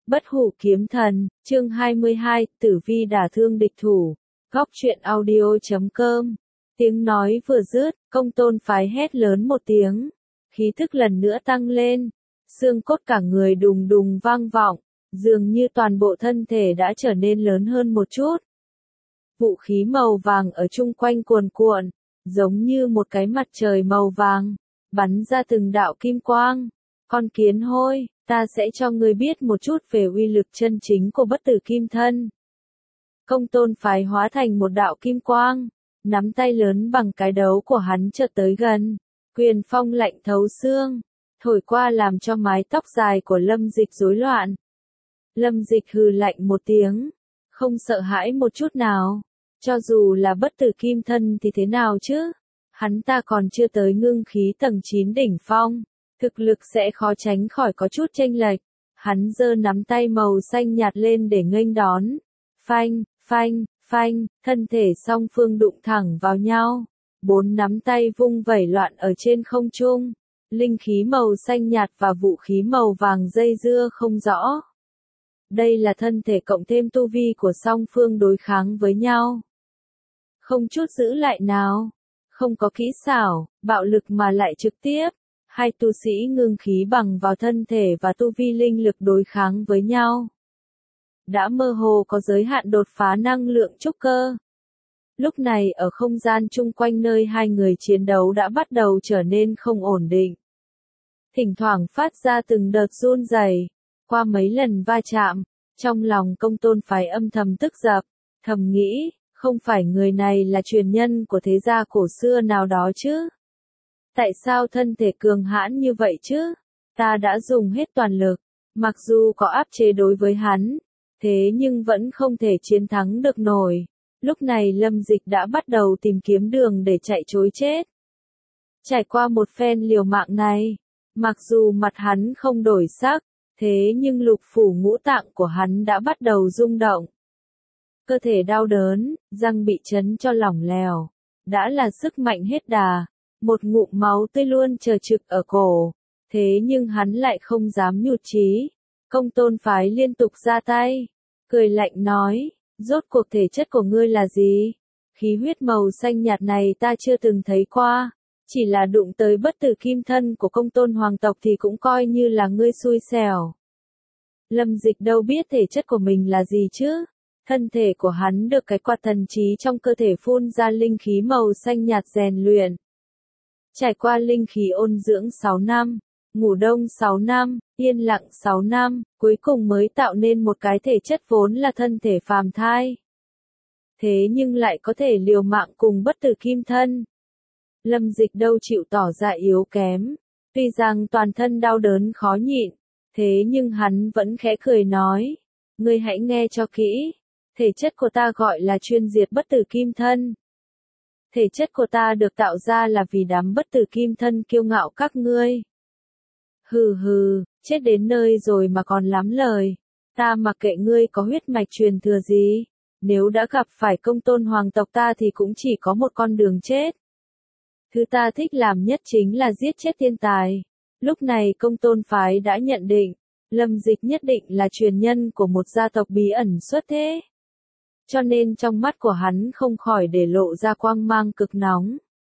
Bất hủ kiếm thần, chương 22, tử vi đả thương địch thủ. Góc truyện audio.com. Tiếng nói vừa dứt, Công Tôn phái hét lớn một tiếng. Khí thức lần nữa tăng lên. Xương cốt cả người đùng đùng vang vọng, dường như toàn bộ thân thể đã trở nên lớn hơn một chút. Vũ khí màu vàng ở chung quanh cuồn cuộn, giống như một cái mặt trời màu vàng, bắn ra từng đạo kim quang. Con kiến hôi, ta sẽ cho ngươi biết một chút về uy lực chân chính của bất tử kim thân. Công Tôn phái hóa thành một đạo kim quang, nắm tay lớn bằng cái đấu của hắn chợt tới gần, quyền phong lạnh thấu xương, thổi qua làm cho mái tóc dài của Lâm Dịch rối loạn. Lâm Dịch hừ lạnh một tiếng, không sợ hãi một chút nào, cho dù là bất tử kim thân thì thế nào chứ, hắn ta còn chưa tới ngưng khí tầng 9 đỉnh phong. Thực lực sẽ khó tránh khỏi có chút chênh lệch. Hắn giơ nắm tay màu xanh nhạt lên để nghênh đón. Phanh, phanh, phanh, thân thể song phương đụng thẳng vào nhau. 4 nắm tay vung vẩy loạn ở trên không trung. Linh khí màu xanh nhạt và vũ khí màu vàng dây dưa không rõ. Đây là thân thể cộng thêm tu vi của song phương đối kháng với nhau. Không chút giữ lại nào. Không có kỹ xảo, bạo lực mà lại trực tiếp. Hai tu sĩ ngưng khí bằng vào thân thể và tu vi linh lực đối kháng với nhau. Đã mơ hồ có giới hạn đột phá năng lượng trúc cơ. Lúc này ở không gian chung quanh nơi hai người chiến đấu đã bắt đầu trở nên không ổn định. Thỉnh thoảng phát ra từng đợt run rẩy. Qua mấy lần va chạm, trong lòng Công Tôn phái âm thầm tức giận, thầm nghĩ, không phải người này là truyền nhân của thế gia cổ xưa nào đó chứ? Tại sao thân thể cường hãn như vậy chứ? Ta đã dùng hết toàn lực, mặc dù có áp chế đối với hắn, thế nhưng vẫn không thể chiến thắng được nổi. Lúc này Lâm Dịch đã bắt đầu tìm kiếm đường để chạy trối chết. Trải qua một phen liều mạng này, mặc dù mặt hắn không đổi sắc, thế nhưng lục phủ ngũ tạng của hắn đã bắt đầu rung động. Cơ thể đau đớn, răng bị chấn cho lỏng lẻo, đã là sức mạnh hết đà. Một ngụm máu tươi luôn chờ trực ở cổ, thế nhưng hắn lại không dám nhụt chí. Công Tôn phái liên tục ra tay, cười lạnh nói, rốt cuộc thể chất của ngươi là gì? Khí huyết màu xanh nhạt này ta chưa từng thấy qua, chỉ là đụng tới bất tử kim thân của Công Tôn hoàng tộc thì cũng coi như là ngươi xui xẻo. Lâm Dịch đâu biết thể chất của mình là gì chứ? Thân thể của hắn được cái quạt thần trí trong cơ thể phun ra linh khí màu xanh nhạt rèn luyện. Trải qua linh khí ôn dưỡng 6 năm, ngủ đông 6 năm, yên lặng 6 năm, cuối cùng mới tạo nên một cái thể chất vốn là thân thể phàm thai. Thế nhưng lại có thể liều mạng cùng bất tử kim thân. Lâm Dịch đâu chịu tỏ ra yếu kém, tuy rằng toàn thân đau đớn khó nhịn, thế nhưng hắn vẫn khẽ cười nói, ngươi hãy nghe cho kỹ, thể chất của ta gọi là chuyên diệt bất tử kim thân. Thể chất của ta được tạo ra là vì đám bất tử kim thân kiêu ngạo các ngươi. Hừ hừ, chết đến nơi rồi mà còn lắm lời. Ta mặc kệ ngươi có huyết mạch truyền thừa gì. Nếu đã gặp phải Công Tôn hoàng tộc ta thì cũng chỉ có một con đường chết. Thứ ta thích làm nhất chính là giết chết thiên tài. Lúc này Công Tôn phái đã nhận định, Lâm Dịch nhất định là truyền nhân của một gia tộc bí ẩn xuất thế. Cho nên trong mắt của hắn không khỏi để lộ ra quang mang cực nóng.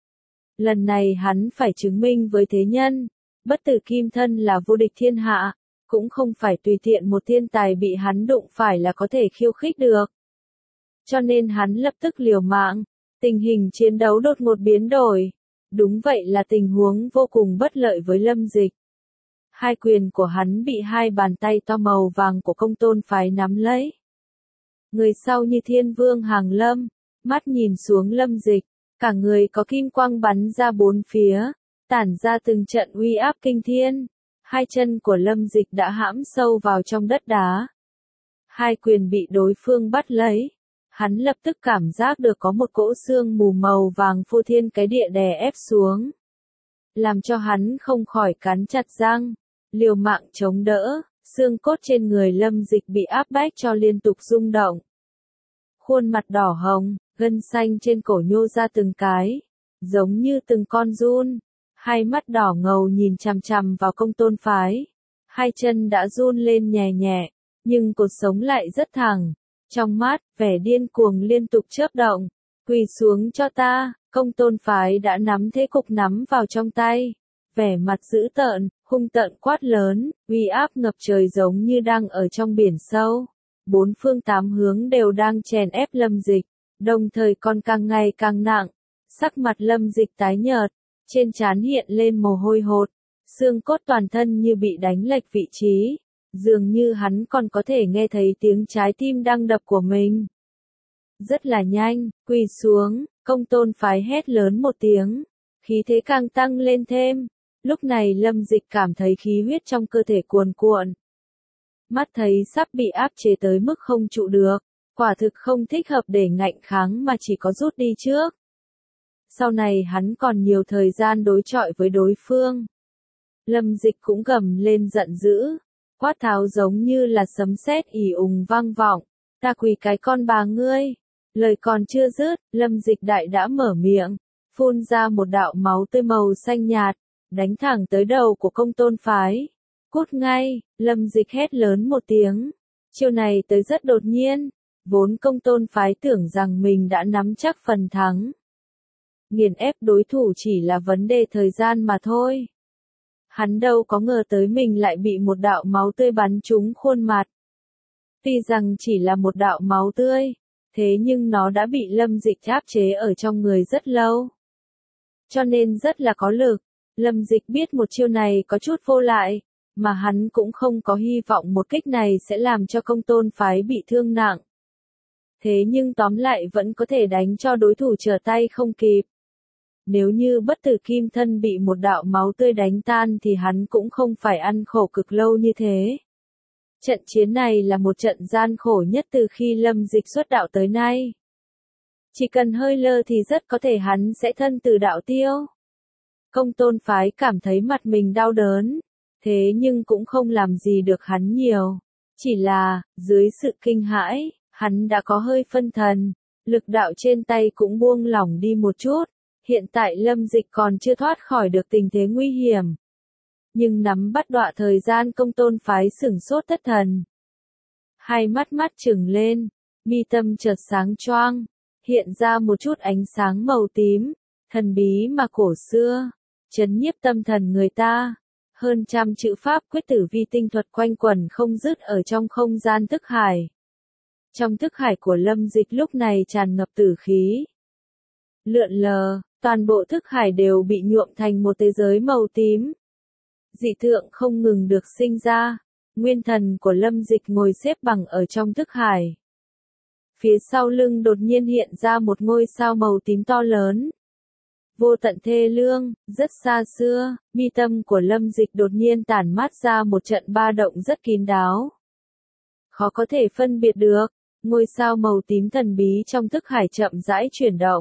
Lần này hắn phải chứng minh với thế nhân, bất tử kim thân là vô địch thiên hạ, cũng không phải tùy tiện một thiên tài bị hắn đụng phải là có thể khiêu khích được. Cho nên hắn lập tức liều mạng, tình hình chiến đấu đột ngột biến đổi. Đúng vậy là tình huống vô cùng bất lợi với Lâm Dịch. Hai quyền của hắn bị hai bàn tay to màu vàng của Công Tôn phái nắm lấy. Người sau như thiên vương hàng lâm, mắt nhìn xuống Lâm Dịch, cả người có kim quang bắn ra bốn phía, tản ra từng trận uy áp kinh thiên. Hai chân của Lâm Dịch đã hãm sâu vào trong đất đá. Hai quyền bị đối phương bắt lấy. Hắn lập tức cảm giác được có một cỗ sương mù màu vàng phô thiên cái địa đè ép xuống. Làm cho hắn không khỏi cắn chặt răng, liều mạng chống đỡ. Xương cốt trên người Lâm Dịch bị áp bách cho liên tục rung động. Khuôn mặt đỏ hồng, gân xanh trên cổ nhô ra từng cái, giống như từng con giun. Hai mắt đỏ ngầu nhìn chằm chằm vào Công Tôn phái. Hai chân đã run lên nhẹ nhẹ, nhưng cột sống lại rất thẳng. Trong mắt, vẻ điên cuồng liên tục chớp động. Quỳ xuống cho ta, Công Tôn Phái đã nắm thế cục nắm vào trong tay. Vẻ mặt dữ tợn, hung tợn quát lớn, uy áp ngập trời giống như đang ở trong biển sâu. Bốn phương tám hướng đều đang chèn ép Lâm Dịch, đồng thời còn càng ngày càng nặng. Sắc mặt Lâm Dịch tái nhợt, trên trán hiện lên mồ hôi hột, xương cốt toàn thân như bị đánh lệch vị trí, dường như hắn còn có thể nghe thấy tiếng trái tim đang đập của mình. Rất là nhanh, quỳ xuống, Công Tôn Phái hét lớn một tiếng, khí thế càng tăng lên thêm. Lúc này Lâm Dịch cảm thấy khí huyết trong cơ thể cuồn cuộn. Mắt thấy sắp bị áp chế tới mức không trụ được, quả thực không thích hợp để ngạnh kháng mà chỉ có rút đi trước. Sau này hắn còn nhiều thời gian đối chọi với đối phương. Lâm Dịch cũng gầm lên giận dữ, quát tháo giống như là sấm sét ì ùng vang vọng, ta quỳ cái con bà ngươi. Lời còn chưa dứt, Lâm Dịch đại đã mở miệng, phun ra một đạo máu tươi màu xanh nhạt, đánh thẳng tới đầu của Công Tôn Phái. Cút ngay, Lâm Dịch hét lớn một tiếng. Chiêu này tới rất đột nhiên, vốn Công Tôn Phái tưởng rằng mình đã nắm chắc phần thắng. Nghiền ép đối thủ chỉ là vấn đề thời gian mà thôi. Hắn đâu có ngờ tới mình lại bị một đạo máu tươi bắn trúng khuôn mặt. Tuy rằng chỉ là một đạo máu tươi, thế nhưng nó đã bị Lâm Dịch áp chế ở trong người rất lâu. Cho nên rất là có lực. Lâm Dịch biết một chiêu này có chút vô lại, mà hắn cũng không có hy vọng một kích này sẽ làm cho Công Tôn Phái bị thương nặng. Thế nhưng tóm lại vẫn có thể đánh cho đối thủ trở tay không kịp. Nếu như bất tử kim thân bị một đạo máu tươi đánh tan thì hắn cũng không phải ăn khổ cực lâu như thế. Trận chiến này là một trận gian khổ nhất từ khi Lâm Dịch xuất đạo tới nay. Chỉ cần hơi lơ thì rất có thể hắn sẽ thân từ đạo tiêu. Công Tôn Phái cảm thấy mặt mình đau đớn, thế nhưng cũng không làm gì được hắn nhiều. Chỉ là, dưới sự kinh hãi, hắn đã có hơi phân thần, lực đạo trên tay cũng buông lỏng đi một chút. Hiện tại Lâm Dịch còn chưa thoát khỏi được tình thế nguy hiểm. Nhưng nắm bắt đọa thời gian Công Tôn Phái sửng sốt thất thần. Hai mắt trừng lên, mi tâm chợt sáng choang, hiện ra một chút ánh sáng màu tím, thần bí mà cổ xưa, trấn nhiếp tâm thần người ta. Hơn trăm chữ pháp quyết tử vi tinh thuật quanh quẩn không dứt ở trong không gian thức hải. Trong thức hải của Lâm Dịch lúc này tràn ngập tử khí. Lượn lờ, toàn bộ thức hải đều bị nhuộm thành một thế giới màu tím. Dị tượng không ngừng được sinh ra, nguyên thần của Lâm Dịch ngồi xếp bằng ở trong thức hải. Phía sau lưng đột nhiên hiện ra một ngôi sao màu tím to lớn. Vô tận thê lương, rất xa xưa, mi tâm của Lâm Dịch đột nhiên tản mát ra một trận ba động rất kín đáo. Khó có thể phân biệt được, ngôi sao màu tím thần bí trong thức hải chậm rãi chuyển động.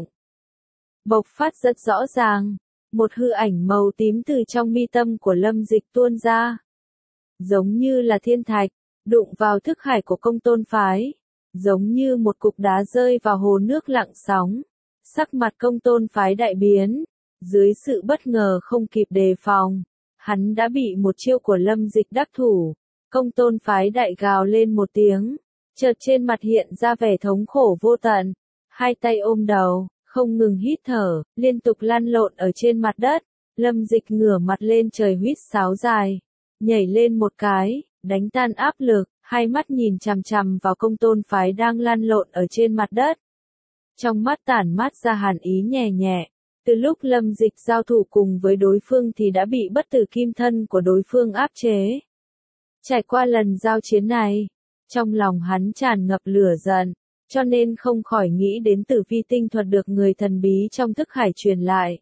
Bộc phát rất rõ ràng, một hư ảnh màu tím từ trong mi tâm của Lâm Dịch tuôn ra. Giống như là thiên thạch, đụng vào thức hải của Công Tôn Phái, giống như một cục đá rơi vào hồ nước lặng sóng. Sắc mặt Công Tôn Phái đại biến, dưới sự bất ngờ không kịp đề phòng, hắn đã bị một chiêu của Lâm Dịch đắc thủ. Công Tôn Phái đại gào lên một tiếng, chợt trên mặt hiện ra vẻ thống khổ vô tận, hai tay ôm đầu, không ngừng hít thở, liên tục lăn lộn ở trên mặt đất. Lâm Dịch ngửa mặt lên trời huýt sáo dài, nhảy lên một cái, đánh tan áp lực, hai mắt nhìn chằm chằm vào Công Tôn Phái đang lăn lộn ở trên mặt đất. Trong mắt tản mát ra hàn ý nhẹ nhẹ, từ lúc Lâm Dịch giao thủ cùng với đối phương thì đã bị bất tử kim thân của đối phương áp chế. Trải qua lần giao chiến này, trong lòng hắn tràn ngập lửa giận, cho nên không khỏi nghĩ đến tử vi tinh thuật được người thần bí trong thức hải truyền lại.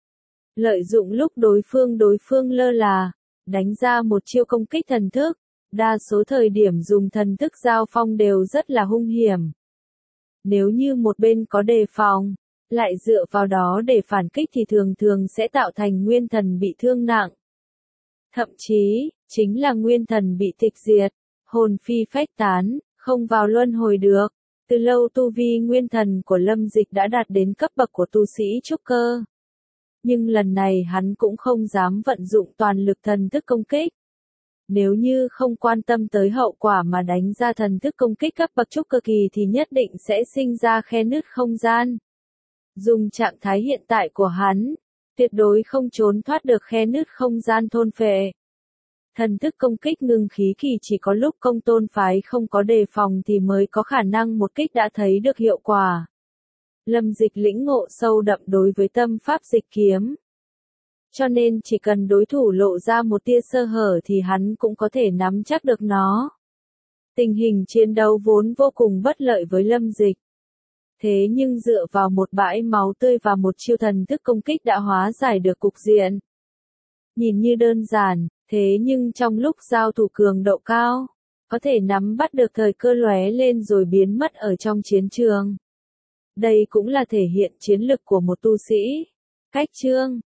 Lợi dụng lúc đối phương lơ là, đánh ra một chiêu công kích thần thức, đa số thời điểm dùng thần thức giao phong đều rất là hung hiểm. Nếu như một bên có đề phòng, lại dựa vào đó để phản kích thì thường thường sẽ tạo thành nguyên thần bị thương nặng. Thậm chí, chính là nguyên thần bị tịch diệt, hồn phi phách tán, không vào luân hồi được. Từ lâu tu vi nguyên thần của Lâm Dịch đã đạt đến cấp bậc của tu sĩ trúc cơ. Nhưng lần này hắn cũng không dám vận dụng toàn lực thần thức công kích. Nếu như không quan tâm tới hậu quả mà đánh ra thần thức công kích cấp bậc trúc cơ kỳ thì nhất định sẽ sinh ra khe nứt không gian. Dùng trạng thái hiện tại của hắn, tuyệt đối không trốn thoát được khe nứt không gian thôn phệ. Thần thức công kích ngưng khí kỳ chỉ có lúc công tôn phái không có đề phòng thì mới có khả năng một kích đã thấy được hiệu quả. Lâm Dịch lĩnh ngộ sâu đậm đối với tâm pháp dịch kiếm. Cho nên chỉ cần đối thủ lộ ra một tia sơ hở thì hắn cũng có thể nắm chắc được nó. Tình hình chiến đấu vốn vô cùng bất lợi với Lâm Dịch. Thế nhưng dựa vào một bãi máu tươi và một chiêu thần thức công kích đã hóa giải được cục diện. Nhìn như đơn giản, thế nhưng trong lúc giao thủ cường độ cao, có thể nắm bắt được thời cơ lóe lên rồi biến mất ở trong chiến trường. Đây cũng là thể hiện chiến lực của một tu sĩ. Cách chương